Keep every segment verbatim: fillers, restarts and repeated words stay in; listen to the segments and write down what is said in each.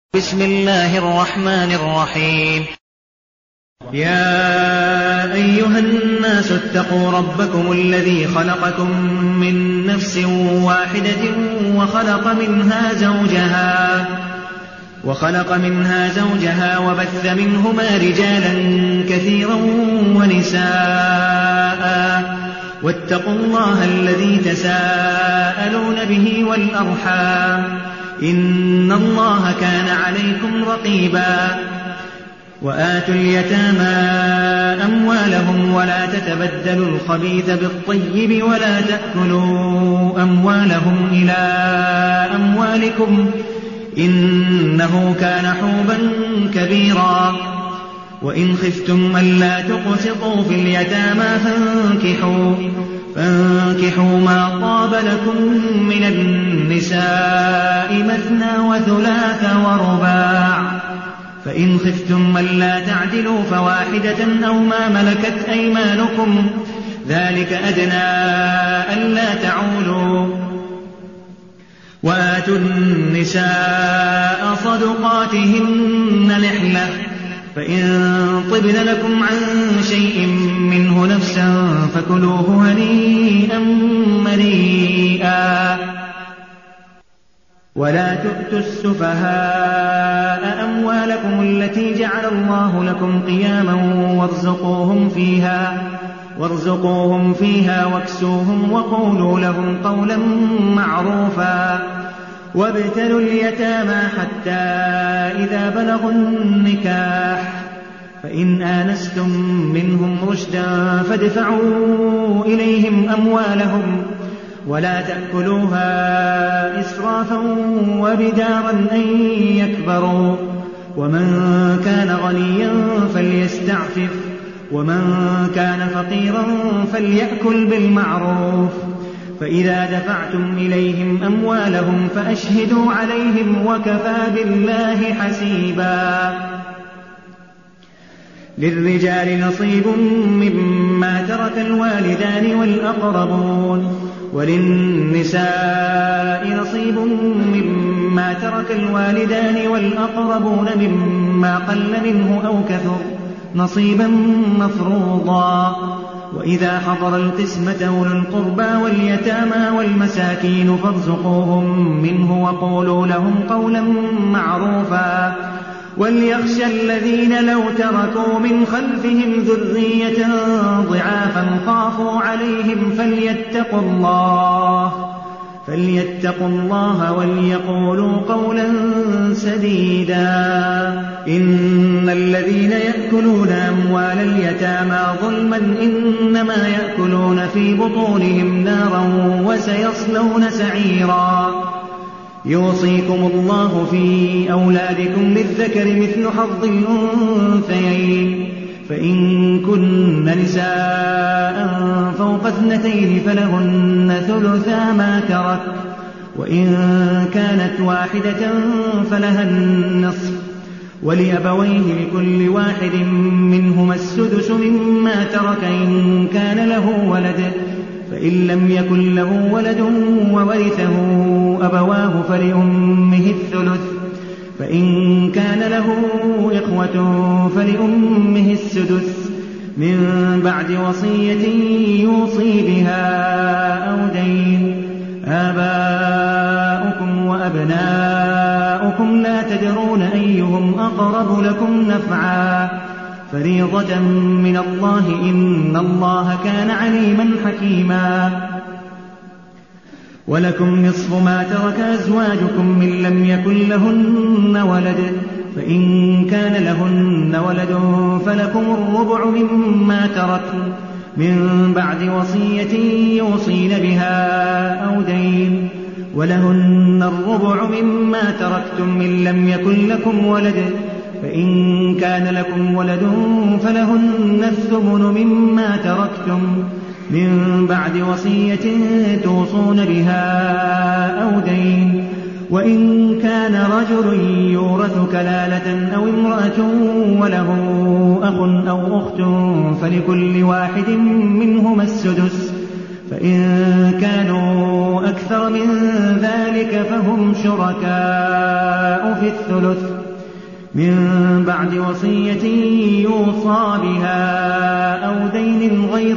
بسم الله الرحمن الرحيم. يا أيها الناس اتقوا ربكم الذي خلقكم من نفس واحدة وخلق منها زوجها وخلق منها زوجها وبث منهما رجالا كثيرا ونساء واتقوا الله الذي تساءلون به والأرحام إن الله كان عليكم رقيبا. وآتوا اليتامى أموالهم ولا تتبدلوا الخبيث بالطيب ولا تأكلوا أموالهم إلى أموالكم إنه كان حوبا كبيرا. وإن خفتم ألا تقسطوا في اليتامى فانكحوا, فانكحوا ما طاب لكم من النساء مثنى وثلاث ورباع، فإن خفتم ألا تعدلوا فواحدة أو ما ملكت أيمانكم ذلك أدنى ألا تعولوا. وآتوا النساء صدقاتهن نحلة، فإن طبن لكم عن شيء منه نفسا فكلوه هنيئا مريئا. ولا تؤتوا السفهاء أموالكم التي جعل الله لكم قياما وارزقوهم فيها وارزقوهم فيها واكسوهم وقولوا لهم قولا معروفا. وابتلوا اليتامى حتى إذا بلغوا النكاح فإن آنستم منهم رشدا فادفعوا إليهم أموالهم ولا تأكلوها إسرافا وبدارا أن يكبروا. ومن كان غنيا فليستعفف ومن كان فقيرا فليأكل بالمعروف. فإذا دفعتم إليهم أموالهم فأشهدوا عليهم وكفى بالله حسيبا. للرجال نصيب مما ترك الوالدان والأقربون وللنساء نصيب مما ترك الوالدان والأقربون مما قل منه أو كثر نصيبا مفروضا. وإذا حضر القسمة أولو القربى واليتامى والمساكين فارزقوهم منه وقولوا لهم قولا معروفا. وليخشى الذين لو تركوا من خلفهم ذرية ضعافا خافوا عليهم فليتقوا الله فليتقوا الله وليقولوا قولا سديدا. إن الذين يأكلون أموال اليتامى ظلما إنما يأكلون في بطونهم نارا وسيصلون سعيرا. يوصيكم الله في أولادكم للذكر مثل حظ الأنثيين، فإن كن نساء فوق اثنتين فلهن ثلثا ما ترك، وإن كانت واحدة فلها النصف، ولأبويه لكل واحد منهما السدس مما ترك إن كان له ولد، فإن لم يكن له ولد وورثه أبواه فلأمه الثلث، فإن كان له إخوة فلأمه السدس من بعد وصية يوصي بها أو دين. آباؤكم وأبناؤكم لا تدرون أيهم أقرب لكم نفعا فريضة من الله إن الله كان عليما حكيما. ولكم نصف ما ترك أزواجكم من لم يكن لهن ولد، فإن كان لهن ولد فلكم الربع مما تركن من بعد وصية يوصين بها أو دين. ولهن الربع مما تركتم من لم يكن لكم ولد، فإن كان لكم ولد فلهن الثمن مما تركتم من بعد وصية توصون بها أو دين. وإن كان رجل يورث كلالة أو امرأة وله أخ أو أخت فلكل واحد منهما السدس، فإن كانوا أكثر من ذلك فهم شركاء في الثلث، من بعد وصية يوصى بها أو دين غير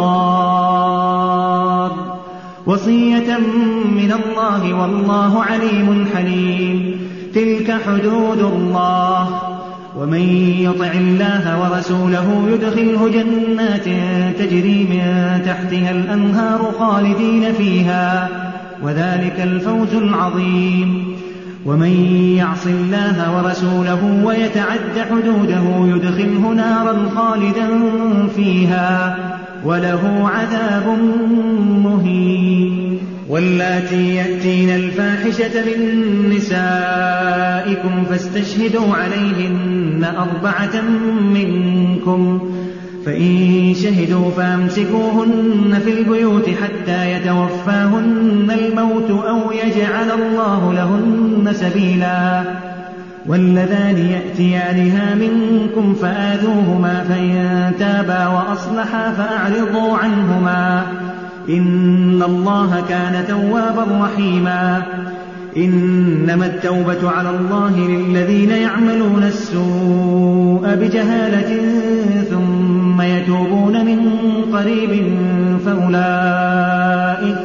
مضار وصية من الله والله عليم حليم. تلك حدود الله ومن يطع الله ورسوله يدخله جنات تجري من تحتها الأنهار خالدين فيها وذلك الفوز العظيم. ومن يعص الله ورسوله ويتعد حدوده يدخله نارا خالدا فيها وله عذاب مهين. واللاتي يأتين الفاحشة من نسائكم فاستشهدوا عليهن أربعة منكم فإن شهدوا فامسكوهن في البيوت حتى يتوفاهن الموت أو يجعل الله لهن سبيلا. واللذان يأتيانها منكم فآذوهما فإن تابا وأصلحا فأعرضوا عنهما إن الله كان توابا رحيما. إنما التوبة على الله للذين يعملون السوء بجهالة ثم يتوبون من قريب فأولئك,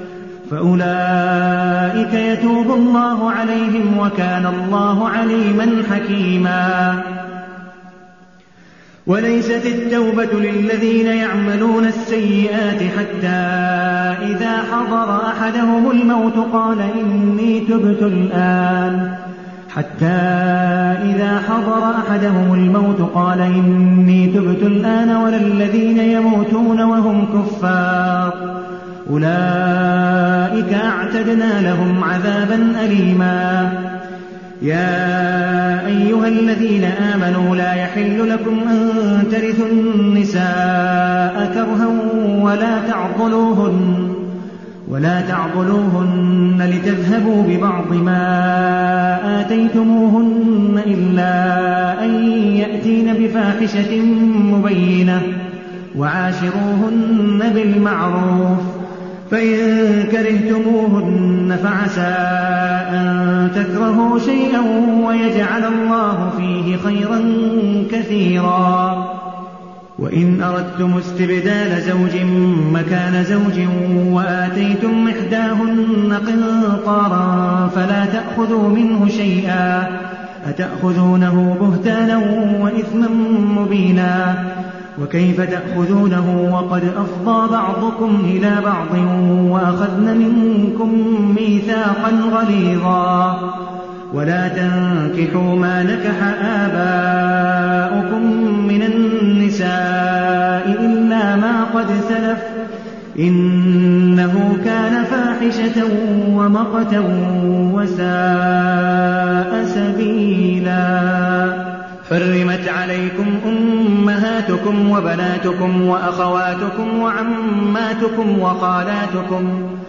فأولئك يتوب الله عليهم وكان الله عليما حكيما. وليست التوبة للذين يعملون السيئات حتى إذا حضر أحدهم الموت قال إني تبت الآن حتى إذا حضر أحدهم الموت قال إني تبت الآن ولا الذين يموتون وهم كفار أولئك أعتدنا لهم عذابا أليما. يا أيها الذين آمنوا لا يحل لكم أن ترثوا النساء كرها ولا تعضلوهن, ولا تعضلوهن لتذهبوا ببعض ما آتيتموهن إلا أن يأتين بفاحشة مبينة وعاشروهن بالمعروف فإن كرهتموهن فعسى أن تكرهوا شيئا ويجعل الله فيه خيرا كثيرا. وإن أردتم استبدال زوج مكان زوج وآتيتم إحداهن قنطارا فلا تأخذوا منه شيئا أتأخذونه بهتانا وإثما مبينا. وكيف تأخذونه وقد أفضى بعضكم إلى بعض وأخذن منكم ميثاقا غليظا. ولا تنكحوا ما نكح آباؤكم من النساء إلا ما قد سلف إنه كان فاحشة ومقتا وساء سبيلا. حرمت عليكم أمهاتكم وبناتكم وأخواتكم وعماتكم وخالاتكم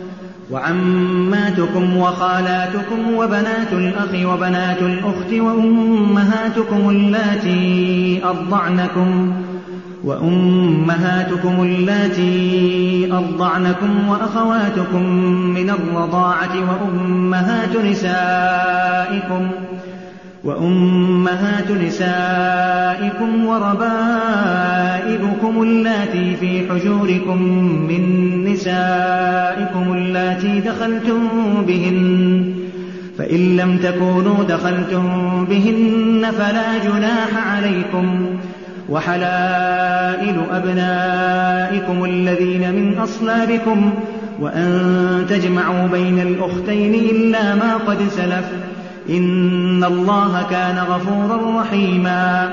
وعماتكم وخالاتكم وبنات الأخ وبنات الأخت وأمهاتكم اللاتي أرضعنكم وأمهاتكم اللاتي أرضعنكم وأخواتكم من الرضاعة وأمهات نسائكم وأمهات نسائكم وربائبكم اللاتي في حجوركم من نسائكم اللاتي دخلتم بهن فإن لم تكونوا دخلتم بهن فلا جناح عليكم. وحلائل أبنائكم الذين من أصلابكم وأن تجمعوا بين الأختين إلا ما قد سلف إن الله كان غفورا رحيما.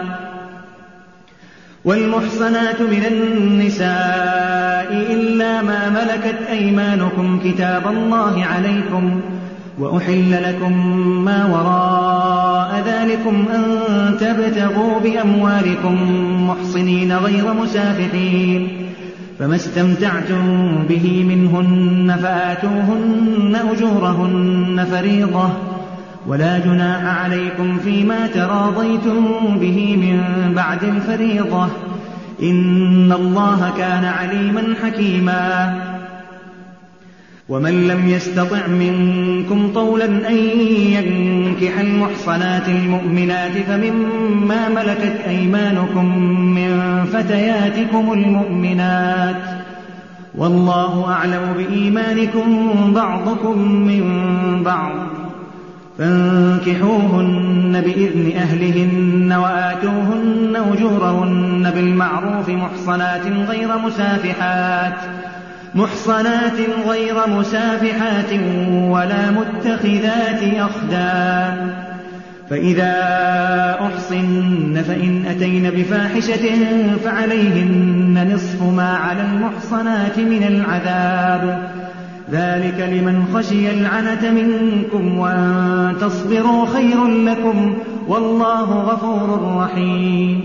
والمحصنات من النساء إلا ما ملكت أيمانكم كتاب الله عليكم وأحل لكم ما وراء ذلكم أن تبتغوا بأموالكم محصنين غير مسافحين فما استمتعتم به منهن فآتوهن أجورهن فريضة ولا جناح عليكم فيما تراضيتم به من بعد الفريضة إن الله كان عليما حكيما. ومن لم يستطع منكم طولا أن ينكح المحصنات المؤمنات فمما ملكت أيمانكم من فتياتكم المؤمنات والله أعلم بإيمانكم بعضكم من بعض فانكحوهن بإذن أهلهن وآتوهن أجورهن بالمعروف محصنات غير مسافحات محصنات غير مسافحات ولا متخذات أخدان فإذا أحصن فإن أتين بفاحشة فعليهن نصف ما على المحصنات من العذاب ذلك لمن خشي العنة منكم وأن تصبروا خير لكم والله غفور رحيم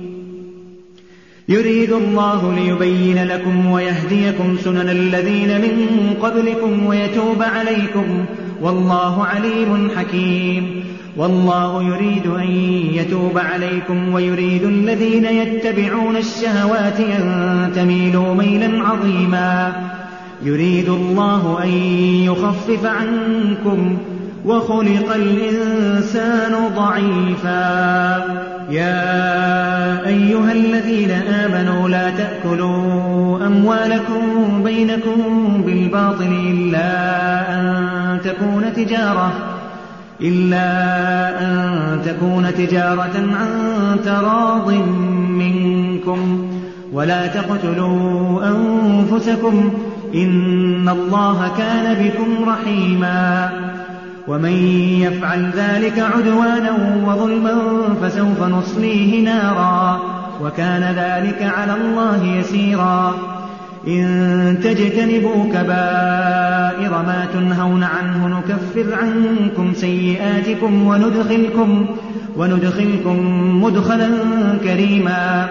يريد الله ليبين لكم ويهديكم سنن الذين من قبلكم ويتوب عليكم والله عليم حكيم والله يريد أن يتوب عليكم ويريد الذين يتبعون الشهوات أن تميلوا ميلا عظيما يريد الله أن يخفف عنكم وخلق الإنسان ضعيفا يا أيها الذين آمنوا لا تأكلوا أموالكم بينكم بالباطل إلا أن تكون تجارة إلا أن تكون تجارة عن تراض منكم ولا تقتلوا أنفسكم إن الله كان بكم رحيما ومن يفعل ذلك عدوانا وظلما فسوف نصليه نارا وكان ذلك على الله يسيرا إن تجتنبوا كبائر ما تنهون عنه نكفر عنكم سيئاتكم وندخلكم, وندخلكم مدخلا كريما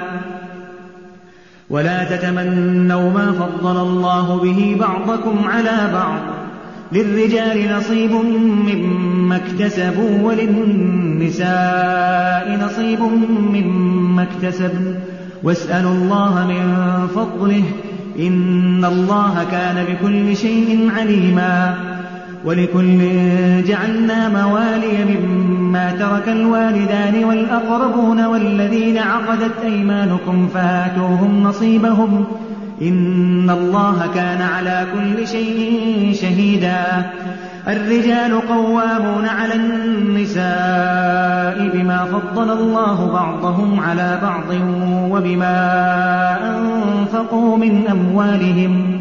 ولا تتمنوا ما فضل الله به بعضكم على بعض للرجال نصيب مما اكتسبوا وللنساء نصيب مما اكتسبن واسألوا الله من فضله إن الله كان بكل شيء عليما ولكل جعلنا موالي مما ترك الوالدان والأقربون والذين عقدت أيمانكم فآتوهم نصيبهم إن الله كان على كل شيء شهيدا الرجال قوامون على النساء بما فضل الله بعضهم على بعض وبما أنفقوا من أموالهم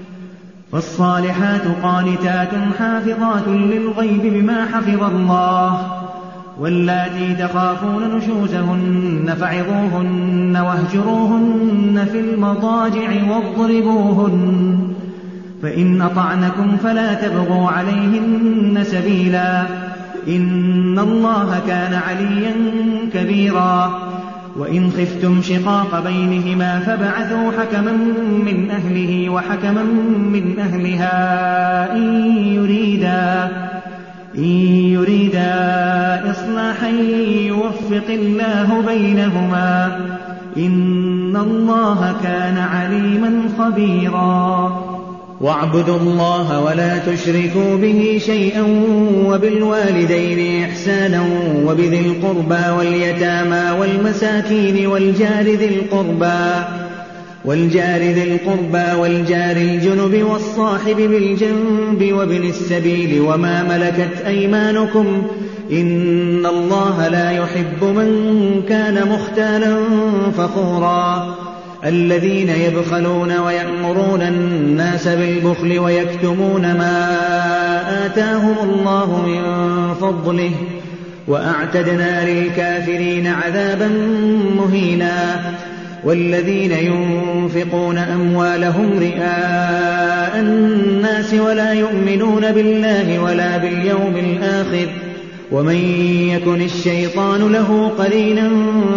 فالصالحات قانتات حافظات للغيب بما حفظ الله واللاتي تخافون نشوزهن فعظوهن واهجروهن في المضاجع واضربوهن فإن أطعنكم فلا تبغوا عليهن سبيلا إن الله كان عليا كبيرا وإن خفتم شقاق بينهما فابعثوا حكما من أهله وحكما من أهلها إن يريدا إن يريدا إصلاحا يوفق الله بينهما إن الله كان عليما خبيرا واعبدوا الله ولا تشركوا به شيئا وبالوالدين إحسانا وبذي القربى واليتامى والمساكين والجار ذي القربى والجار ذي القربى والجار الجنب والصاحب بالجنب وابن السبيل وما ملكت أيمانكم إن الله لا يحب من كان مختالا فخورا الذين يبخلون ويأمرون الناس بالبخل ويكتمون ما آتاهم الله من فضله وأعتدنا للكافرين عذابا مهينا والذين ينفقون أموالهم رئاء الناس ولا يؤمنون بالله ولا باليوم الآخر ومن يكن الشيطان له قرينا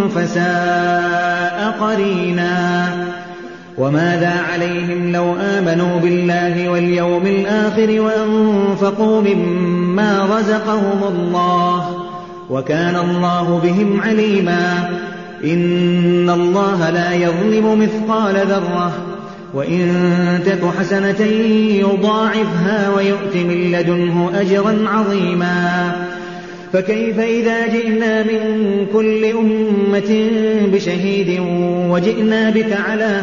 فساء قرينا وماذا عليهم لو آمنوا بالله واليوم الآخر وأنفقوا مما رزقهم الله وكان الله بهم عليما إن الله لا يظلم مثقال ذرة وإن تك حسنة يضاعفها ويؤت من لدنه أجرا عظيما. فكيف إذا جئنا من كل أمة بشهيد وجئنا بك على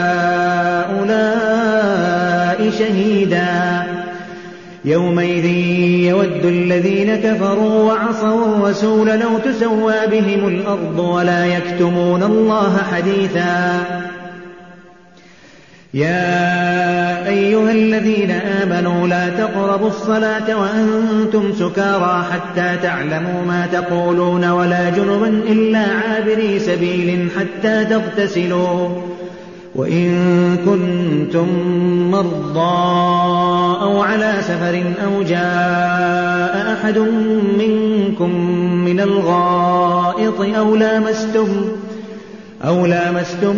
هؤلاء شهيدا يومئذ يود الذين كفروا وعصوا الرسول لو تسوى بهم الأرض ولا يكتمون الله حديثا. يا أيها الذين آمنوا لا تقربوا الصلاة وأنتم سكارى حتى تعلموا ما تقولون ولا جنبا إلا عابري سبيل حتى تغتسلوا وإن كنتم مرضى أو على سفر أو جاء أحد منكم من الغائط أو لامستم أو لامستم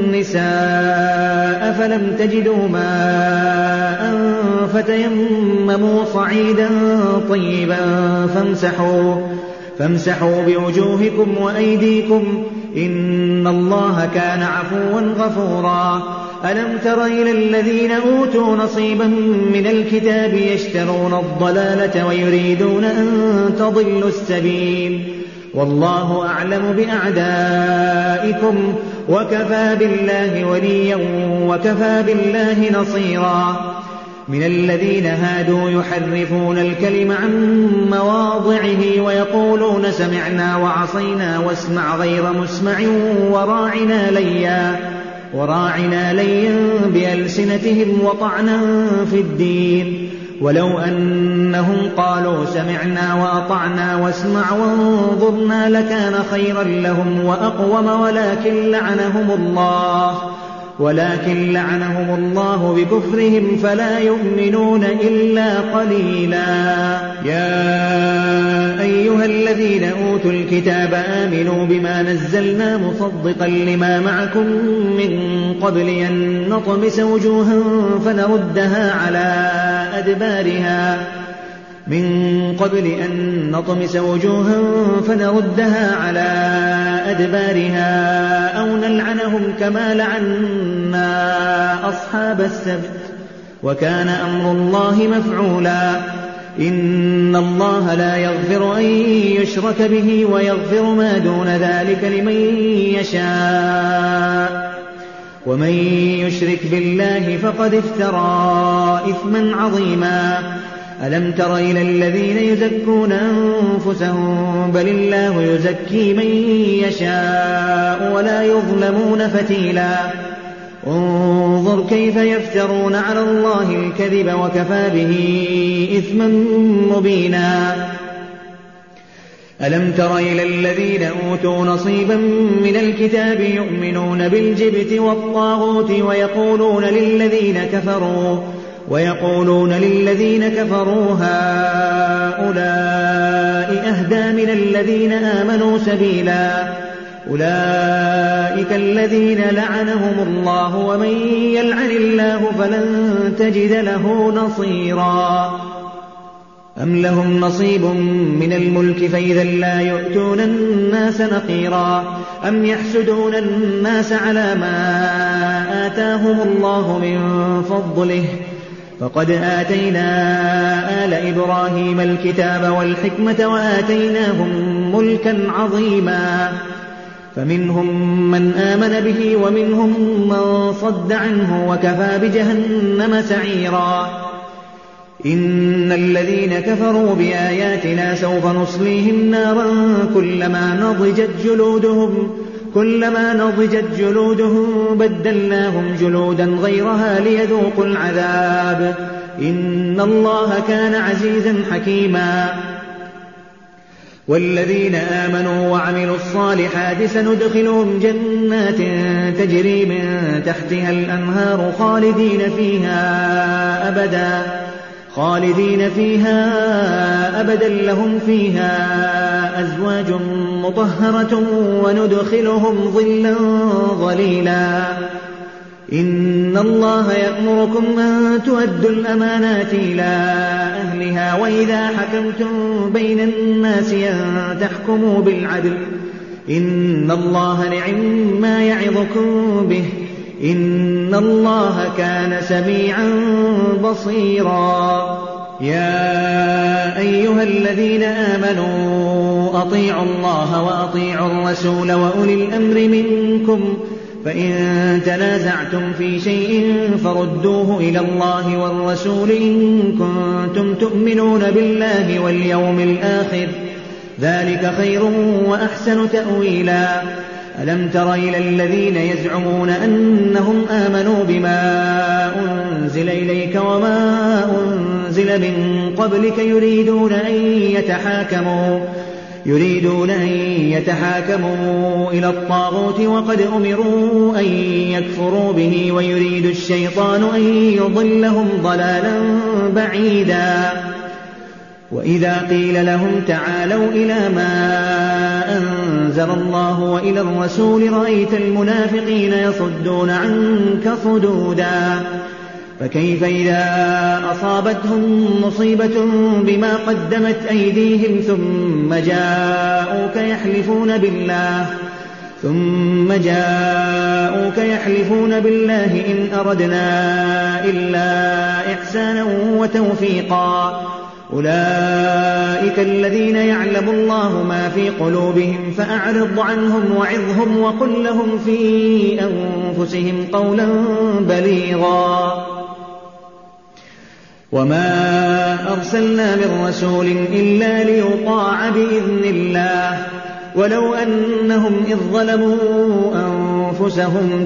النساء فلم تجدوا ماء فتيمموا صعيدا طيبا فامسحوا, فامسحوا بوجوهكم وأيديكم إن الله كان عفوا غفورا. ألم تر إلى الذين أوتوا نصيبا من الكتاب يشترون الضلالة ويريدون أن تضلوا السبيل والله أعلم بأعدائكم وكفى بالله وليا وكفى بالله نصيرا. من الذين هادوا يحرفون الكلم عن مواضعه ويقولون سمعنا وعصينا واسمع غير مسمع وراعنا ليا وراعنا ليا بألسنتهم وطعنا في الدين ولو أنهم قالوا سمعنا وأطعنا واسمع وانظرنا لكان خيرا لهم وأقوم ولكن لعنهم الله ولكن لعنهم الله بكفرهم فلا يؤمنون إلا قليلا. يا أيها الذين أوتوا الكتاب آمنوا بما نزلنا مصدقا لما معكم من قبل أن نطمس وجوها فنردها على أدبارها من قبل أن نطمس وجوها فنردها على أدبارها أو نلعنهم كما لعنا أصحاب السبت وكان أمر الله مفعولا. إن الله لا يغفر أن يشرك به ويغفر ما دون ذلك لمن يشاء ومن يشرك بالله فقد افترى إثما عظيما. ألم تر إلى الذين يزكون أنفسهم بل الله يزكي من يشاء ولا يظلمون فتيلا. انظر كيف يفترون على الله الكذب وكفى به إثما مبينا. ألم تر إلى الذين أوتوا نصيبا من الكتاب يؤمنون بالجبت والطاغوت ويقولون للذين كفروا ويقولون للذين كفروا هؤلاء أهدى من الذين آمنوا سبيلا. أولئك الذين لعنهم الله ومن يلعن الله فلن تجد له نصيرا. أم لهم نصيب من الملك فإذا لا يؤتون الناس نقيرا. أم يحسدون الناس على ما آتاهم الله من فضله فقد آتينا آل إبراهيم الكتاب والحكمة وآتيناهم ملكا عظيما. فمنهم من آمن به ومنهم من صد عنه وكفى بجهنم سعيرا. إن الذين كفروا بآياتنا سوف نصليهم نارا كلما نضجت جلودهم كلما نضجت جلودهم بدلناهم جلودا غيرها ليذوقوا العذاب إن الله كان عزيزا حكيما. والذين آمنوا وعملوا الصالحات سندخلهم جنات تجري من تحتها الأنهار خالدين فيها أبدا خالدين فيها أبدا لهم فيها أزواج مطهرة وندخلهم ظلا ظليلا. إن الله يأمركم أن تؤدوا الأمانات إلى أهلها وإذا حكمتم بين الناس أن تحكموا بالعدل إن الله نعم ما يعظكم به إن الله كان سميعا بصيرا. يا أيها الذين آمنوا أطيعوا الله وأطيعوا الرسول وأولي الأمر منكم، فإن تنازعتم في شيء فردوه إلى الله والرسول إن كنتم تؤمنون بالله واليوم الآخر، ذلك خير وأحسن تأويلا. ألم تر إلى الذين يزعمون أنهم آمنوا بما أنزل إليك وما أنزل من قبلك يريدون أن يتحاكموا يريدون أن يتحاكموا إلى الطاغوت وقد أمروا أن يكفروا به ويريد الشيطان أن يضلهم ضلالا بعيدا. وإذا قيل لهم تعالوا إلى ما أنزل الله وإلى الرسول رأيت المنافقين يصدون عنك صدودا. فكيف إذا أصابتهم مصيبة بما قدمت أيديهم ثم جاءوك يحلفون بالله ثم جاءوك يحلفون بالله إن أردنا إلا إحسانا وتوفيقا. أولئك الذين يعلم الله ما في قلوبهم فأعرض عنهم وعظهم وقل لهم في أنفسهم قولا بليغا. وما أرسلنا من رسول إلا ليطاع بإذن الله ولو أنهم إذ ظلموا أنفسهم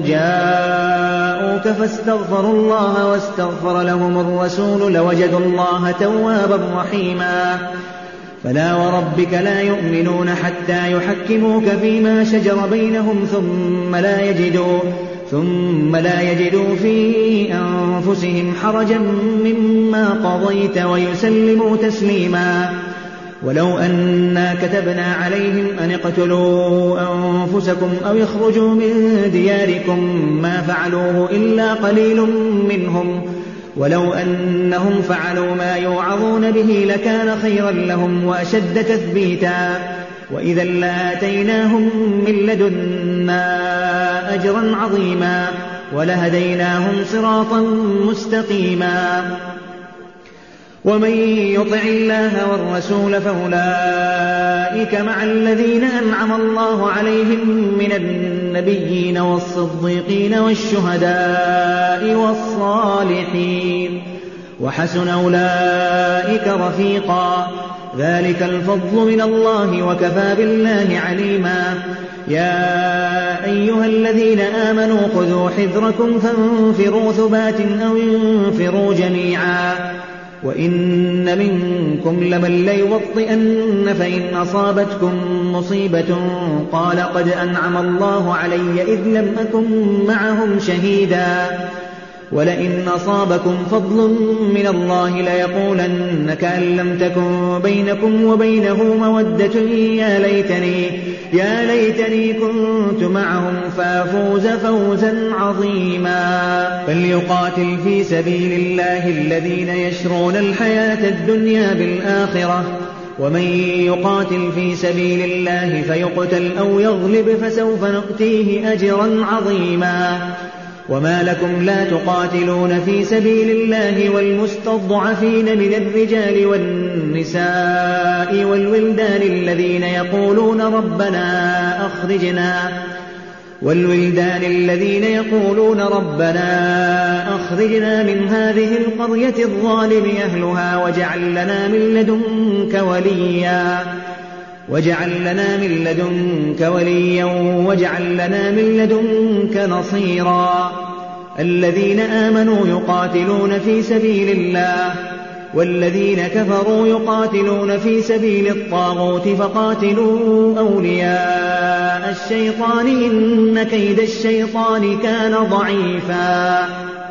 جاءوك فاستغفروا الله واستغفر لهم الرسول لوجدوا الله توابا رحيما. فلا وربك لا يؤمنون حتى يحكموك فيما شجر بينهم ثم لا يجدوا ثم لا يجدوا في أنفسهم حرجا مما قضيت ويسلموا تسليما. ولو أنا كتبنا عليهم أن اقتلوا أنفسكم أو اخرجوا من دياركم ما فعلوه إلا قليل منهم ولو أنهم فعلوا ما يوعظون به لكان خيرا لهم وأشد تثبيتا. وإذا لآتيناهم من لدنا أجرا عظيما ولهديناهم صراطا مستقيما. ومن يطع الله والرسول فأولئك مع الذين أنعم الله عليهم من النبيين والصديقين والشهداء والصالحين وحسن أولئك رفيقا. ذلك الفضل من الله وكفى بالله عليما. يا أيها الذين آمنوا خذوا حذركم فانفروا ثبات أو انفروا جميعا. وإن منكم لمن ليبطئن فإن أصابتكم مصيبة قال قد أنعم الله علي إذ لم أكن معهم شهيدا. ولئن أصابكم فضل من الله ليقولن كأن لم تكن بينكم وبينه مودة يا ليتني يا ليتني كنت معهم فافوز فوزا عظيما. فليقاتل في سبيل الله الذين يشرون الحياة الدنيا بالآخرة ومن يقاتل في سبيل الله فيقتل أو يغلب فسوف نؤتيه أجرا عظيما. وما لكم لا تقاتلون في سبيل الله والمستضعفين من الرجال والنساء والولدان الذين يقولون ربنا أخرجنا والولدان الذين يقولون ربنا أخرجنا من هذه القرية الظالم أهلها واجعل لنا من لدنك وليا واجعل لنا من لدنك وليا واجعل لنا من لدنك نصيرا. الذين آمنوا يقاتلون في سبيل الله والذين كفروا يقاتلون في سبيل الطاغوت فقاتلوا أولياء الشيطان إن كيد الشيطان كان ضعيفا.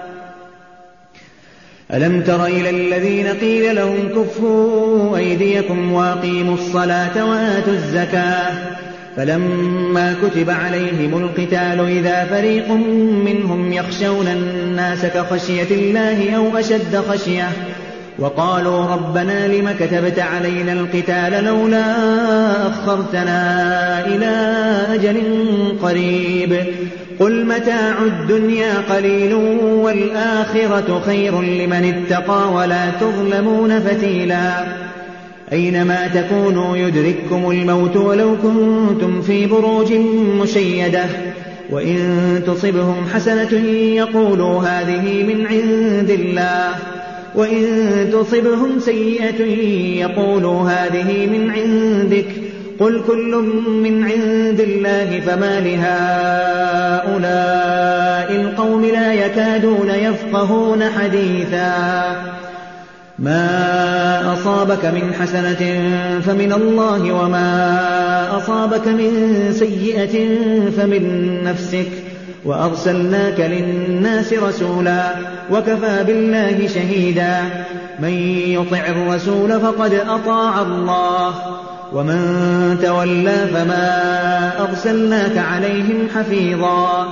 ألم تر إلى الذين قيل لهم كفوا أيديكم وأقيموا الصلاة وآتوا الزكاة فلما كتب عليهم القتال إذا فريق منهم يخشون الناس كخشية الله أو أشد خشية وقالوا ربنا لم كتبت علينا القتال لولا أخرتنا إلى أجل قريب قل متاع الدنيا قليل والآخرة خير لمن اتقى ولا تظلمون فتيلا أينما تكونوا يدرككم الموت ولو كنتم في بروج مشيدة وإن تصبهم حسنة يقولوا هذه من عند الله وإن تصبهم سيئة يقولوا هذه من عندك قل كل من عند الله فما لهؤلاء القوم لا يكادون يفقهون حديثا ما أصابك من حسنة فمن الله وما أصابك من سيئة فمن نفسك وأرسلناك للناس رسولا وكفى بالله شهيدا من يطع الرسول فقد أطاع الله ومن تولى فما أرسلناك عليهم حفيظا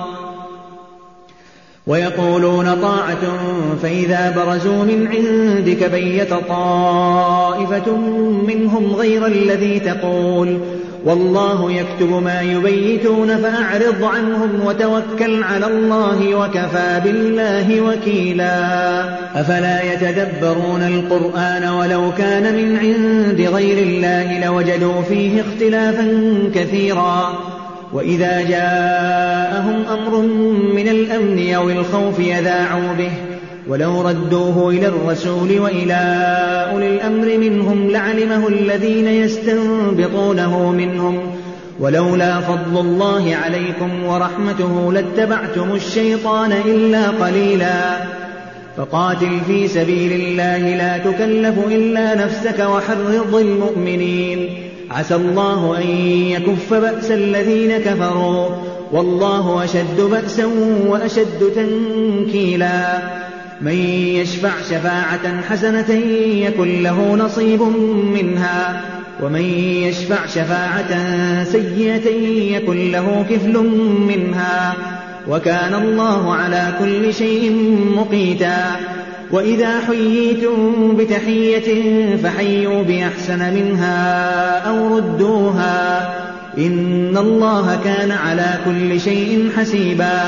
ويقولون طاعة فإذا برزوا من عندك بيت طائفة منهم غير الذي تقول والله يكتب ما يبيتون فأعرض عنهم وتوكل على الله وكفى بالله وكيلا أفلا يتدبرون القرآن ولو كان من عند غير الله لوجدوا فيه اختلافا كثيرا وإذا جاءهم أمر من الأمن أو الخوف يذاعوا به ولو ردوه إلى الرسول وإلى أولي الأمر منهم لعلمه الذين يستنبطونه منهم ولولا فضل الله عليكم ورحمته لاتبعتم الشيطان إلا قليلا فقاتل في سبيل الله لا تكلف إلا نفسك وحرض المؤمنين عسى الله أن يكف بأس الذين كفروا والله أشد بأسا وأشد تنكيلا من يشفع شفاعة حسنة يكن له نصيب منها ومن يشفع شفاعة سيئة يكن له كفل منها وكان الله على كل شيء مقيتا وإذا حييتم بتحية فحيوا بأحسن منها أو ردوها إن الله كان على كل شيء حسيبا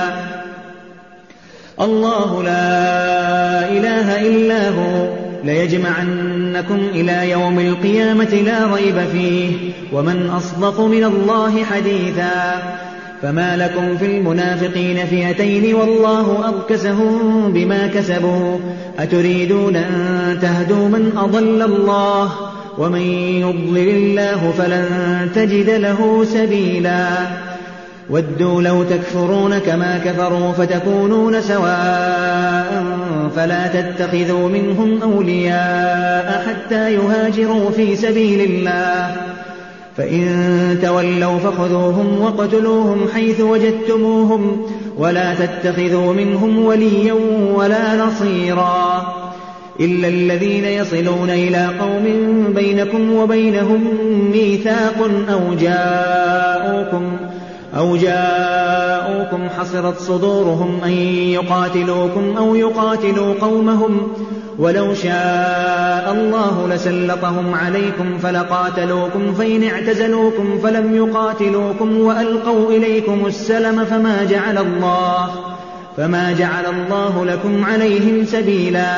الله لا إله إلا هو ليجمعنكم إلى يوم القيامة لا ريب فيه ومن أصدق من الله حديثا فما لكم في المنافقين فئتين والله أركسهم بما كسبوا أتريدون أن تهدوا من أضل الله ومن يضلل الله فلن تجد له سبيلا ودوا لو تكفرون كما كفروا فتكونون سواء فلا تتخذوا منهم أولياء حتى يهاجروا في سبيل الله فإن تولوا فخذوهم وقتلوهم حيث وجدتموهم ولا تتخذوا منهم وليا ولا نصيرا إلا الذين يصلون إلى قوم بينكم وبينهم ميثاق أو جاءوكم أو جاءوكم حصرت صدورهم أن يقاتلوكم أو يقاتلوا قومهم ولو شاء الله لسلطهم عليكم فلقاتلوكم فإن اعتزلوكم فلم يقاتلوكم وألقوا إليكم السلم فما جعل الله فما جعل الله لكم عليهم سبيلا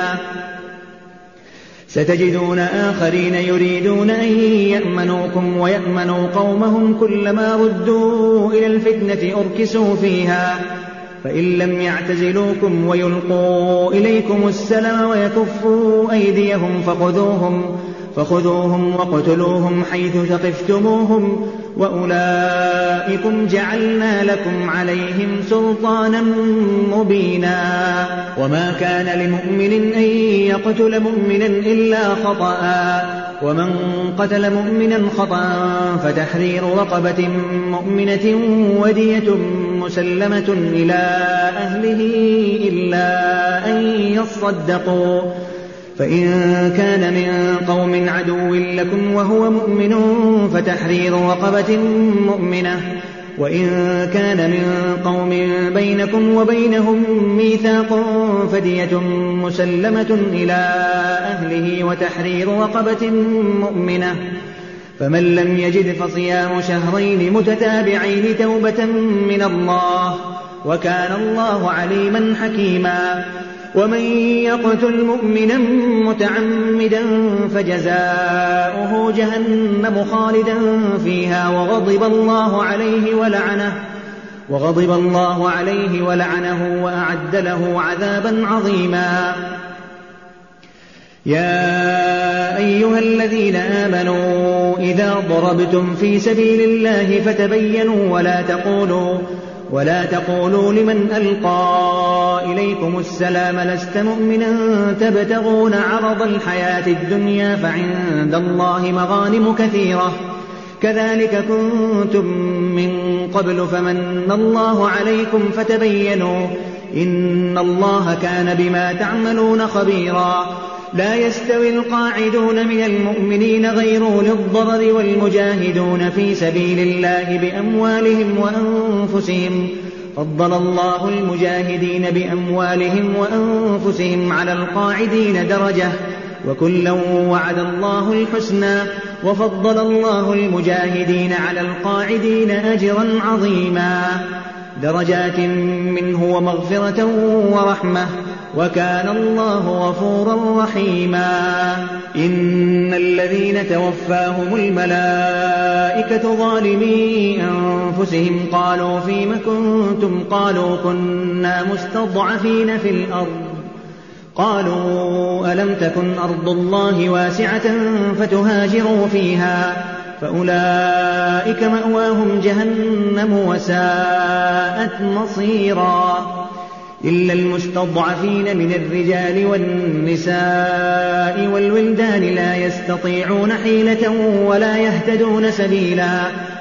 ستجدون آخرين يريدون أن يأمنوكم ويأمنوا قومهم كلما ردوا إلى الفتنة أركسوا فيها فإن لم يعتزلوكم ويلقوا إليكم السلم ويكفوا أيديهم فخذوهم فخذوهم وقتلوهم حيث ثقفتموهم وأولئكم جعلنا لكم عليهم سلطانا مبينا وما كان لمؤمن أن يقتل مؤمنا إلا خطأ ومن قتل مؤمنا خطأ فتحرير رقبة مؤمنة ودية مسلمة إلى أهله إلا أن يصدقوا فإن كان من قوم عدو لكم وهو مؤمن فتحرير رقبة مؤمنة وإن كان من قوم بينكم وبينهم ميثاق فدية مسلمة إلى أهله وتحرير رقبة مؤمنة فمن لم يجد فصيام شهرين متتابعين توبة من الله وكان الله عليما حكيما. ومن يقتل مؤمنا متعمدا فجزاؤه جهنم خالدا فيها وغضب الله عليه ولعنه وغضب الله عليه ولعنه وأعد له عذابا عظيما. يا أيها الذين آمنوا إذا ضربتم في سبيل الله فتبينوا ولا تقولوا ولا تقولوا لمن ألقى إليكم السلام لست مؤمنا تبتغون عرض الحياة الدنيا فعند الله مغانم كثيرة كذلك كنتم من قبل فمن الله عليكم فتبينوا إن الله كان بما تعملون خبيرا. لا يستوي القاعدون من المؤمنين غير أولي الضرر والمجاهدون في سبيل الله بأموالهم وأنفسهم فضل الله المجاهدين بأموالهم وأنفسهم على القاعدين درجة وكلا وعد الله الحسنى وفضل الله المجاهدين على القاعدين أجرا عظيما درجات منه ومغفرة ورحمة وكان الله غفورا رحيما. إن الذين توفاهم الملائكة ظالمي أنفسهم قالوا فيم كنتم قالوا كنا مستضعفين في الأرض قالوا ألم تكن أرض الله واسعة فتهاجروا فيها فأولئك مأواهم جهنم وساءت مصيرا. إلا المستضعفين من الرجال والنساء والولدان لا يستطيعون حيلة ولا يهتدون سبيلا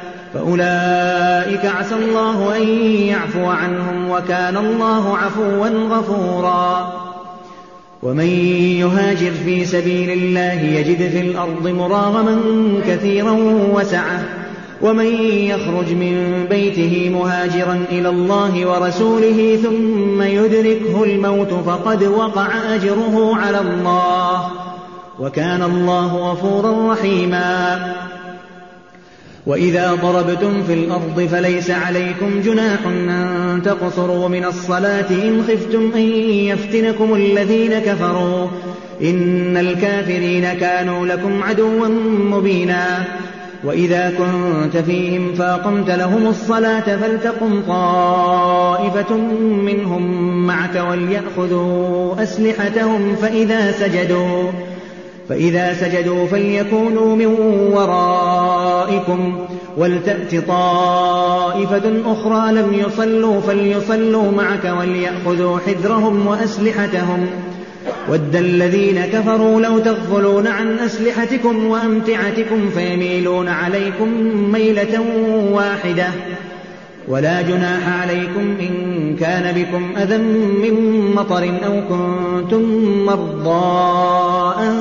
فأولئك عسى الله أن يعفو عنهم وكان الله عفوا غفورا. ومن يهاجر في سبيل الله يجد في الأرض مراغما كثيرا وسعة ومن يخرج من بيته مهاجرا إلى الله ورسوله ثم يدركه الموت فقد وقع أجره على الله وكان الله غفورا رحيما. وإذا ضربتم في الأرض فليس عليكم جناح أن تقصروا من الصلاة إن خفتم أن يفتنكم الذين كفروا إن الكافرين كانوا لكم عدوا مبينا. وإذا كنت فيهم فأقمت لهم الصلاة فلتقم طائفة منهم معك وليأخذوا أسلحتهم فإذا سجدوا فإذا سجدوا فليكونوا من ورائكم ولتأت طائفة أخرى لم يصلوا فليصلوا معك وليأخذوا حذرهم وأسلحتهم ود الذين كفروا لو تغفلون عن أسلحتكم وأمتعتكم فيميلون عليكم ميلة واحدة ولا جناح عليكم إن كان بكم أذى من مطر أو كنتم مرضى أن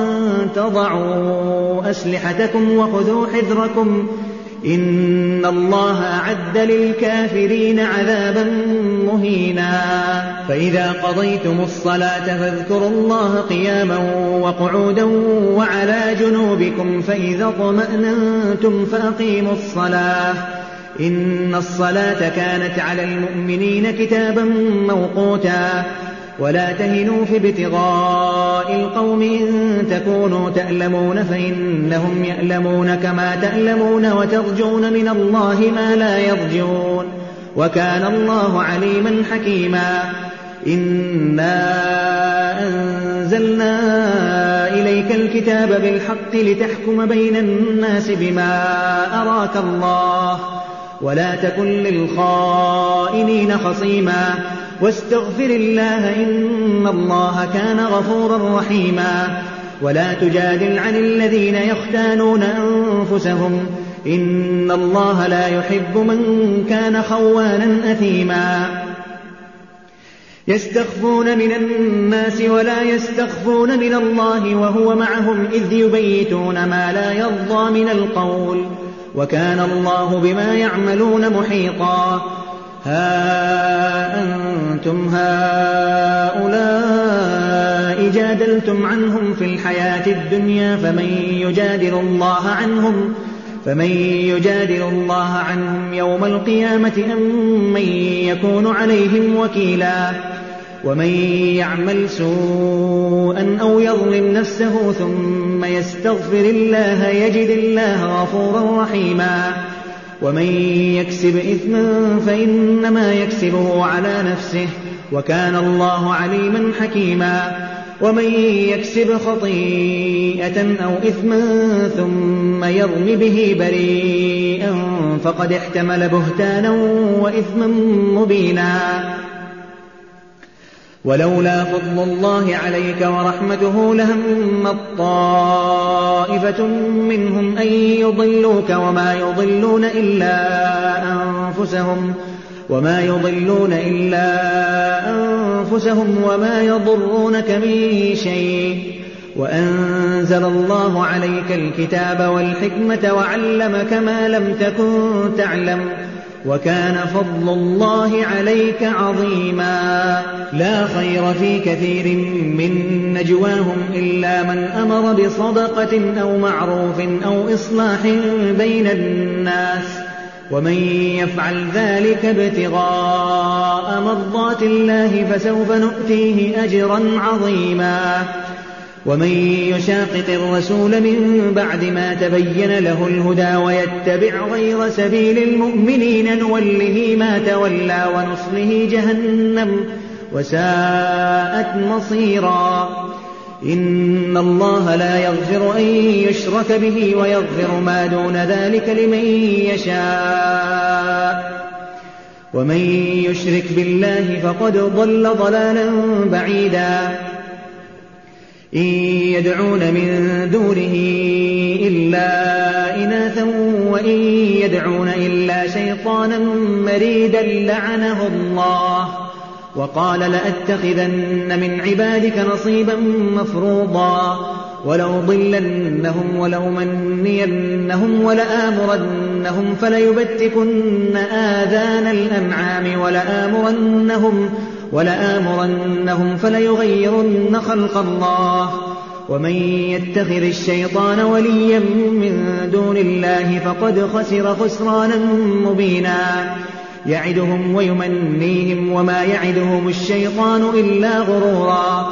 تضعوا أسلحتكم وخذوا حذركم إن الله أعد للكافرين عذابا مهينا. فإذا قضيتم الصلاة فاذكروا الله قياما وقعودا وعلى جنوبكم فإذا اطمأننتم فأقيموا الصلاة إن الصلاة كانت على المؤمنين كتابا موقوتا. ولا تهنوا في ابتغاء القوم إن تكونوا تألمون فإنهم يألمون كما تألمون وترجون من الله ما لا يرجون وكان الله عليما حكيما. إنا أنزلنا إليك الكتاب بالحق لتحكم بين الناس بما أراك الله ولا تكن للخائنين خصيما واستغفر الله إن الله كان غفورا رحيما. ولا تجادل عن الذين يختانون أنفسهم إن الله لا يحب من كان خوانا أثيما. يستخفون من الناس ولا يستخفون من الله وهو معهم إذ يبيتون ما لا يرضى من القول وكان الله بما يعملون محيطا. ها أنتم هؤلاء جادلتم عنهم في الحياة الدنيا فمن يجادل الله عنهم فمن يجادل الله عنهم يوم القيامة أم من يكون عليهم وكيلا ومن يعمل سوءا أو يظلم نفسه ثم يستغفر الله يجد الله غفورا رحيما ومن يكسب إثما فإنما يكسبه على نفسه وكان الله عليما حكيما ومن يكسب خطيئة أو إثما ثم يرم به بريئا فقد احتمل بهتانا وإثما مبينا ولولا فضل الله عليك ورحمته لهم طائفة منهم أن يضلوك وما يضلون إلا أنفسهم وما يضلون إلا أنفسهم وما يضرونك من شيء وأنزل الله عليك الكتاب والحكمة وعلمك ما لم تكن تعلم وكان فضل الله عليك عظيما لا خير في كثير من نجواهم إلا من أمر بصدقة أو معروف أو إصلاح بين الناس ومن يفعل ذلك ابتغاء مرضات الله فسوف نؤتيه أجرا عظيما ومن يشاقق الرسول من بعد ما تبين له الهدى ويتبع غير سبيل المؤمنين نوله ما تولى ونصله جهنم وساءت مصيرا إن الله لا يغفر أن يشرك به ويغفر ما دون ذلك لمن يشاء ومن يشرك بالله فقد ضل ضلالا بعيدا إن يدعون من دونه إلا إناثا وإن يدعون إلا شيطانا مريدا لعنه الله وقال لأتخذن من عبادك نصيبا مفروضا ولأضلنهم ولأمنينهم ولآمرنهم فليبتكن آذان الأنعام ولآمرنهم ولآمرنهم فليغيرن خلق الله ومن يتخذ الشيطان وليا من دون الله فقد خسر خسرانا مبينا يعدهم ويمنيهم وما يعدهم الشيطان إلا غرورا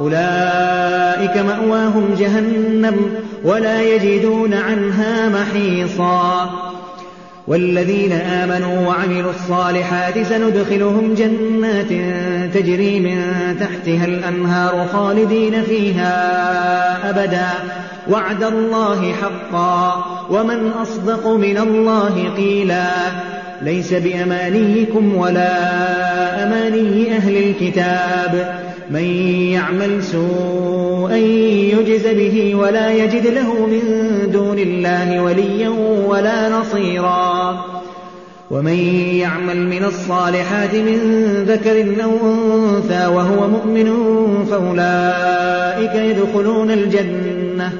أولئك مأواهم جهنم ولا يجدون عنها محيصا والذين آمنوا وعملوا الصالحات سندخلهم جنات تجري من تحتها الأنهار خالدين فيها أبدا وعد الله حقا ومن أصدق من الله قيلا ليس بأمانيكم ولا أماني أهل الكتاب من يعمل سوءا يجز به ولا يجد له من دون الله وليا ولا نصيرا ومن يعمل من الصالحات من ذكر أو أنثى وهو مؤمن فأولئك يدخلون الجنة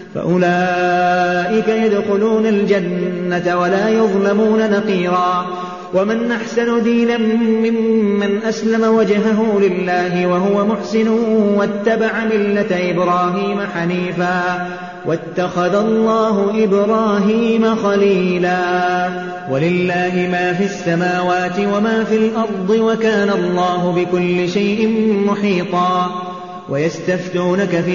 فأولئك يدخلون الجنة ولا يظلمون نقيرا ومن أحسن دينا ممن أسلم وجهه لله وهو محسن واتبع ملة إبراهيم حنيفا واتخذ الله إبراهيم خليلا ولله ما في السماوات وما في الأرض وكان الله بكل شيء محيطا ويستفتونك في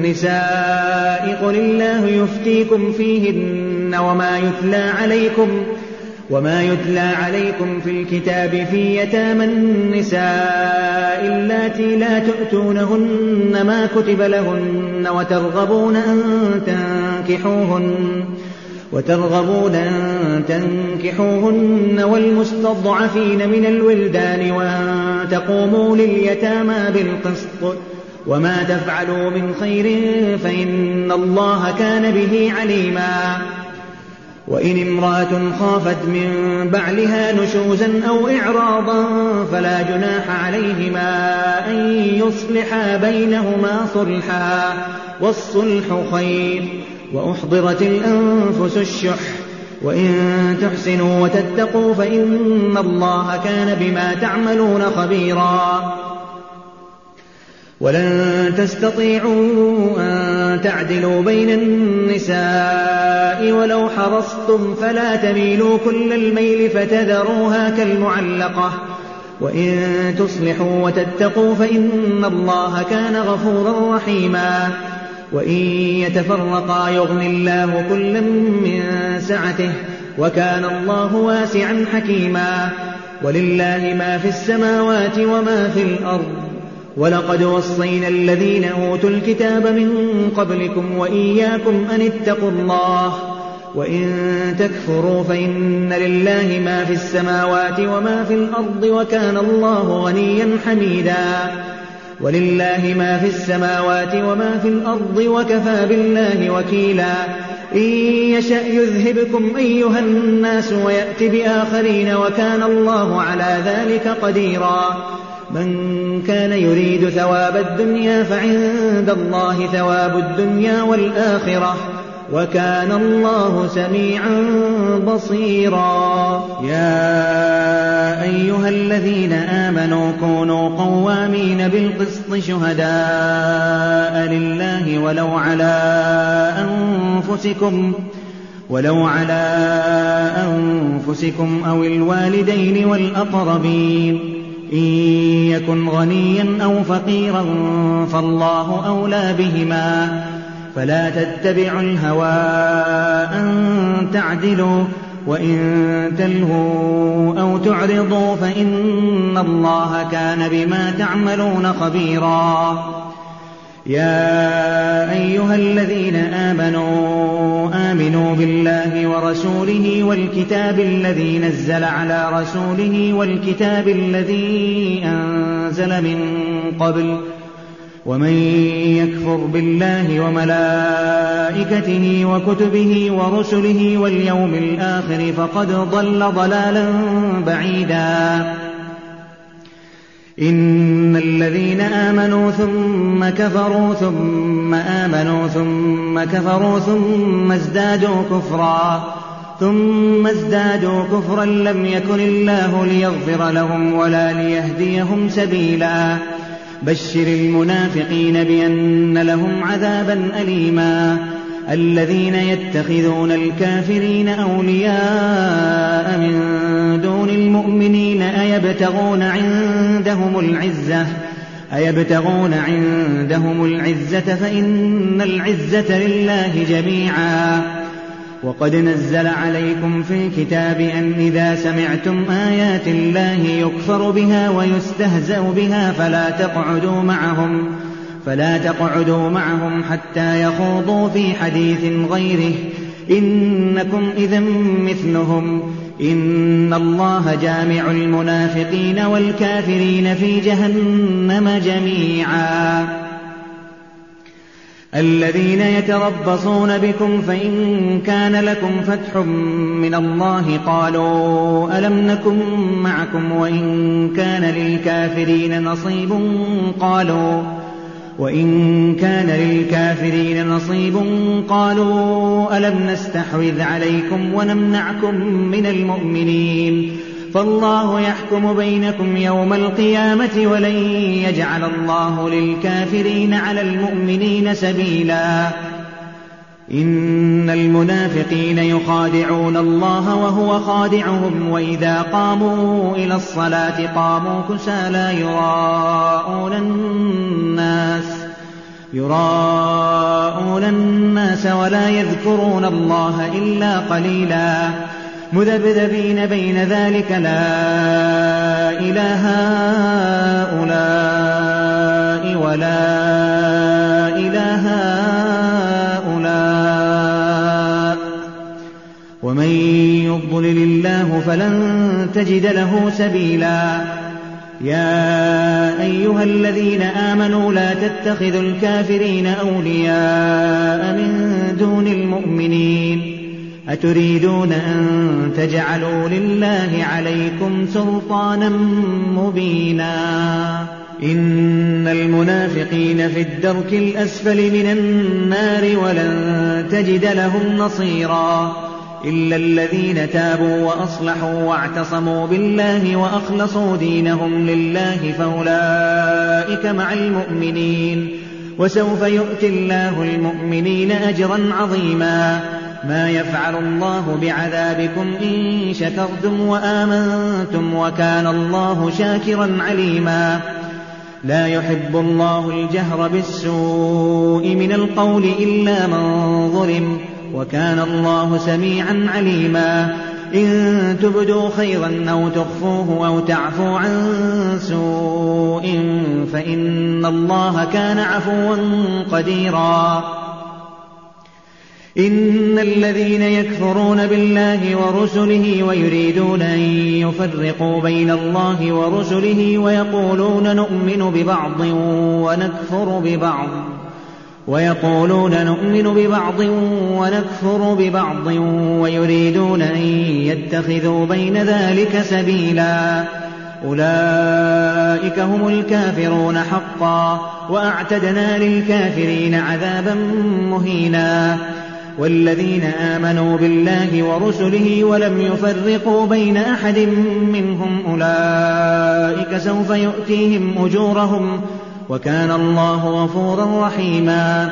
النساء قل الله يفتيكم فيهن وما يتلى عليكم وما يتلى عليكم في الكتاب في يتامى النساء اللاتي لا تؤتونهن ما كتب لهن وترغبون أن تنكحوهن وترغبون أن تنكحوهن والمستضعفين من الولدان وأن تقوموا لليتامى بالقسط وما تفعلوا من خير فإن الله كان به عليما وإن امرأة خافت من بعلها نشوزا أو إعراضا فلا جناح عليهما أن يصلحا بينهما صلحا والصلح خير وأحضرت الأنفس الشح وإن تحسنوا وتتقوا فإن الله كان بما تعملون خبيرا ولن تستطيعوا أن تعدلوا بين النساء ولو حرصتم فلا تميلوا كل الميل فتذروها كالمعلقة وإن تصلحوا وتتقوا فإن الله كان غفورا رحيما وإن يتفرقا يغن الله كلا من سعته وكان الله واسعا حكيما ولله ما في السماوات وما في الأرض ولقد وصينا الذين أوتوا الكتاب من قبلكم وإياكم أن اتقوا الله وإن تكفروا فإن لله ما في السماوات وما في الأرض وكان الله غنيا حميدا ولله ما في السماوات وما في الأرض وكفى بالله وكيلا إن يشأ يذهبكم أيها الناس ويأت بآخرين وكان الله على ذلك قديرا من كان يريد ثواب الدنيا فعند الله ثواب الدنيا والآخرة وكان الله سميعا بصيرا يا أيها الذين آمنوا كونوا قوامين بالقسط شهداء لله ولو على أنفسكم ولو على أنفسكم أو الوالدين والأقربين إن يكن غنيا أو فقيرا فالله أولى بهما فلا تتبعوا الهوى أن تعدلوا وإن تلهوا أو تعرضوا فإن الله كان بما تعملون خبيرا يا أيها الذين آمنوا آمنوا بالله ورسوله والكتاب الذي نزل على رسوله والكتاب الذي أنزل من قبل ومن يكفر بالله وملائكته وكتبه ورسله واليوم الآخر فقد ضل ضلالا بعيدا إن الذين آمنوا ثم كفروا ثم آمنوا ثم كفروا ثم ازدادوا كفرا ثم ازدادوا كفرا لم يكن الله ليغفر لهم ولا ليهديهم سبيلا بشر المنافقين بأن لهم عذابا أليما الذين يتخذون الكافرين أولياء من دون المؤمنين أيبتغون عندهم العزة أيبتغون عندهم العزة فإن العزة لله جميعا وقد نزل عليكم في الكتاب أن إذا سمعتم آيات الله يكفر بها ويستهزأ بها فلا تقعدوا معهم فلا تقعدوا معهم حتى يخوضوا في حديث غيره إنكم إذا مثلهم إن الله جامع المنافقين والكافرين في جهنم جميعا الذين يتربصون بكم فإن كان لكم فتح من الله قالوا ألم نكن معكم وإن كان للكافرين نصيب قالوا وإن كان للكافرين نصيب قالوا ألم نستحوذ عليكم ونمنعكم من المؤمنين فالله يحكم بينكم يوم القيامة ولن يجعل الله للكافرين على المؤمنين سبيلا إن المنافقين يخادعون الله وهو خادعهم وإذا قاموا إلى الصلاة قاموا كسالى يراءون الناس يراءون الناس ولا يذكرون الله إلا قليلا مذبذبين بين ذلك لا إله هؤلاء ولا إله هؤلاء ومن يضلل الله فلن تجد له سبيلا يا أيها الذين آمنوا لا تتخذوا الكافرين أولياء من دون المؤمنين أتريدون أن تجعلوا لله عليكم سلطانا مبينا إن المنافقين في الدرك الأسفل من النار ولن تجد لهم نصيرا إلا الذين تابوا وأصلحوا واعتصموا بالله وأخلصوا دينهم لله فأولئك مع المؤمنين وسوف يؤتي الله المؤمنين أجرا عظيما. ما يفعل الله بعذابكم إن شكرتم وآمنتم وكان الله شاكرا عليما. لا يحب الله الجهر بالسوء من القول إلا من ظلم وكان الله سميعا عليما. إن تبدوا خيرا أو تخفوه أو تعفوا عن سوء فإن الله كان عفوا قديرا. إن الذين يكفرون بالله ورسله ويريدون أن يفرقوا بين الله ورسله ويقولون نؤمن ببعض ونكفر ببعض ويقولون نؤمن ببعض ونكفر ببعض ويريدون أن يتخذوا بين ذلك سبيلا أولئك هم الكافرون حقا وأعتدنا للكافرين عذابا مهينا. والذين آمنوا بالله ورسله ولم يفرقوا بين أحد منهم أولئك سوف يؤتيهم أجورهم وكان الله غفورا رحيما.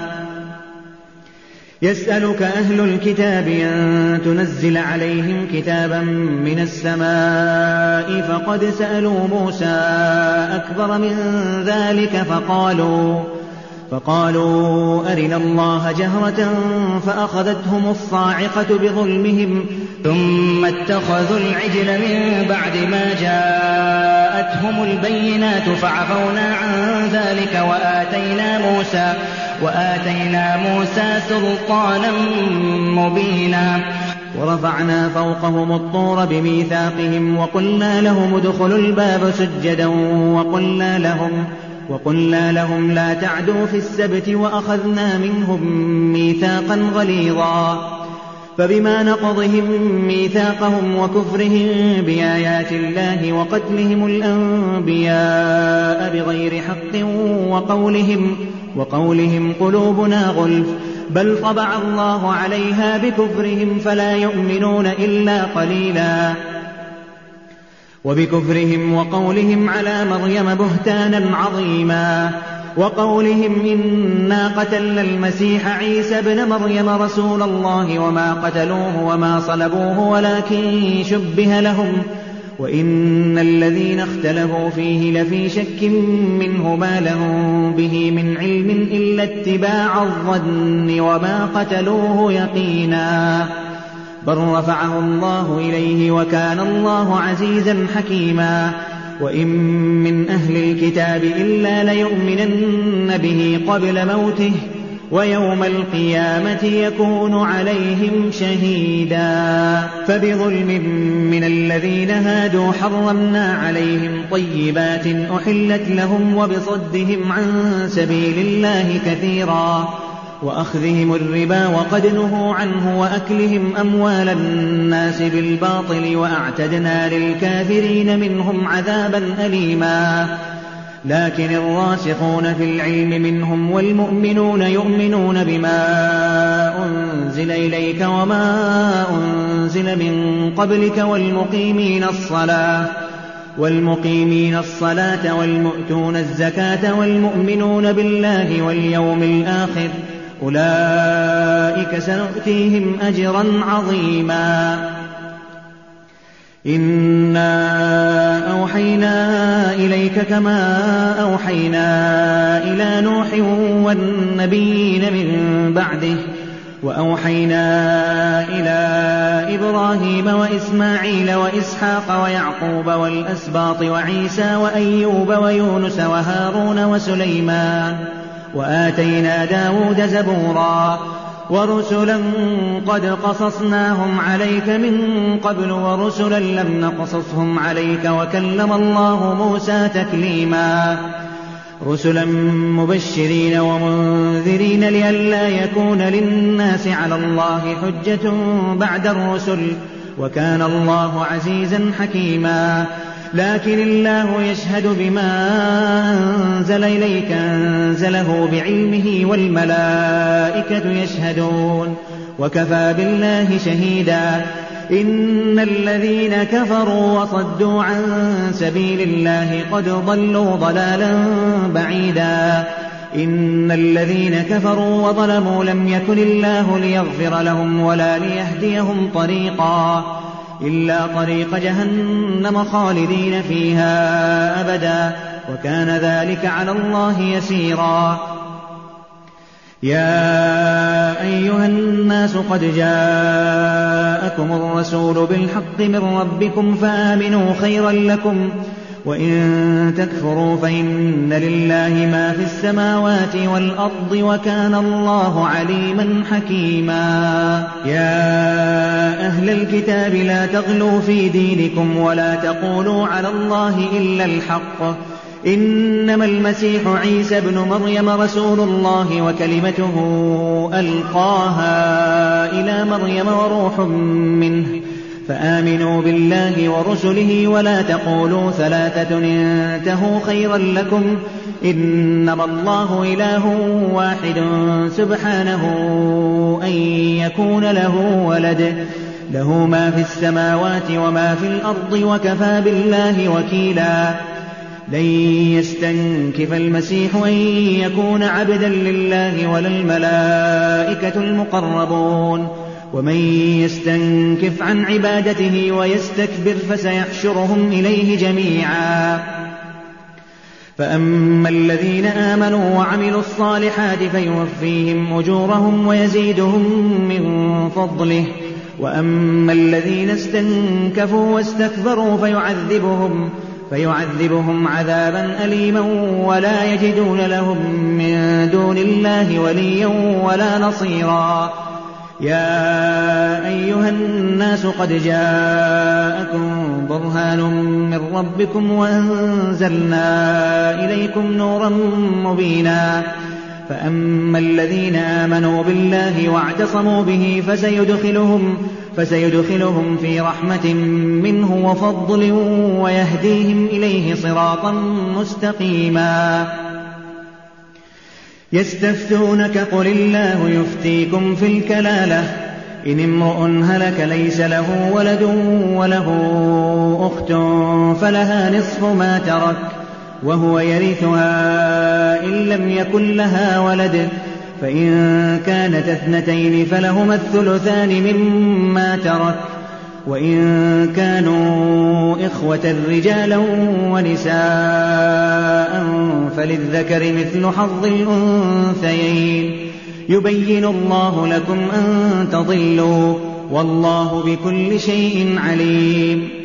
يسألك أهل الكتاب أن تنزل عليهم كتابا من السماء فقد سألوا موسى أكبر من ذلك فقالوا فقالوا أرنا الله جهرة فأخذتهم الصاعقة بظلمهم ثم اتخذوا العجل من بعد ما جاءتهم البينات فعفونا عن ذلك وآتينا موسى, وآتينا موسى سلطانا مبينا. ورفعنا فوقهم الطور بميثاقهم وقلنا لهم ادخلوا الباب سجدا وقلنا لهم وقلنا لهم لا تعدوا في السبت وأخذنا منهم ميثاقا غليظا. فبما نقضهم ميثاقهم وكفرهم بآيات الله وقتلهم الأنبياء بغير حق وقولهم, وقولهم قلوبنا غلف بل طبع الله عليها بكفرهم فلا يؤمنون إلا قليلا. وبكفرهم وقولهم على مريم بهتانا عظيما وقولهم إنا قتلنا المسيح عيسى ابن مريم رسول الله وما قتلوه وما صلبوه ولكن شبه لهم وإن الذين اختلفوا فيه لفي شك منه ما لهم به من علم إلا اتباع الظن وما قتلوه يقينا بل رفعه الله إليه وكان الله عزيزا حكيما. وإن من أهل الكتاب إلا ليؤمنن به قبل موته ويوم القيامة يكون عليهم شهيدا. فبظلم من الذين هادوا حرمنا عليهم طيبات أحلت لهم وبصدهم عن سبيل الله كثيرا وأخذهم الربا وقد نهوا عنه وأكلهم أموال الناس بالباطل وأعتدنا للكافرين منهم عذابا أليما. لكن الراسخون في العلم منهم والمؤمنون يؤمنون بما أنزل إليك وما أنزل من قبلك والمقيمين الصلاة والمقيمين الصلاة والمؤتون الزكاة والمؤمنون بالله واليوم الآخر أولئك سنؤتيهم أجرا عظيما. إنا أوحينا إليك كما أوحينا إلى نوح والنبيين من بعده وأوحينا إلى إبراهيم وإسماعيل وإسحاق ويعقوب والأسباط وعيسى وأيوب ويونس وهارون وسليمان وآتينا داود زبورا ورسلا قد قصصناهم عليك من قبل ورسلا لم نقصصهم عليك وكلم الله موسى تكليما. رسلا مبشرين ومنذرين لئلا يكون للناس على الله حجة بعد الرسل وكان الله عزيزا حكيما. لكن الله يشهد بما أنزل إليك أنزله بعلمه والملائكة يشهدون وكفى بالله شهيدا. إن الذين كفروا وصدوا عن سبيل الله قد ضلوا ضلالا بعيدا. إن الذين كفروا وظلموا لم يكن الله ليغفر لهم ولا ليهديهم طريقا إلا طريق جهنم خالدين فيها أبدا، وكان ذلك على الله يسيرا. يا أيها الناس قد جاءكم الرسول بالحق من ربكم فآمنوا خيرا لكم، وإن تكفروا فإن لله ما في السماوات والأرض وكان الله عليما حكيما. يا أهل الكتاب لا تغلوا في دينكم ولا تقولوا على الله إلا الحق، إنما المسيح عيسى ابن مريم رسول الله وكلمته ألقاها إلى مريم وروح منه، فآمنوا بالله ورسله ولا تقولوا ثلاثة انتهوا خيرا لكم، إنما الله إله واحد سبحانه أن يكون له ولد، له ما في السماوات وما في الأرض وكفى بالله وكيلا. لن يستنكف المسيح أن يكون عبدا لله ولا الملائكة المقربون، ومن يستنكف عن عبادته ويستكبر فسيحشرهم إليه جميعا. فأما الذين آمنوا وعملوا الصالحات فيوفيهم أجورهم ويزيدهم من فضله، وأما الذين استنكفوا واستكبروا فيعذبهم فيعذبهم عذابا أليما ولا يجدون لهم من دون الله وليا ولا نصيرا. يا أيها الناس قد جاءكم برهان من ربكم وأنزلنا إليكم نورا مبينا. فأما الذين آمنوا بالله واعتصموا به فسيدخلهم, فسيدخلهم في رحمة منه وفضل ويهديهم إليه صراطا مستقيما. يستفتونك قل الله يفتيكم في الكلالة إن امرؤ هلك ليس له ولد وله أخت فلها نصف ما ترك وهو يرثها إن لم يكن لها ولد، فإن كانت اثنتين فلهما الثلثان مما ترك، وإن كانوا إخوة رجالا ونساء فللذكر مثل حظ الأنثيين. يبين الله لكم أن تضلوا والله بكل شيء عليم.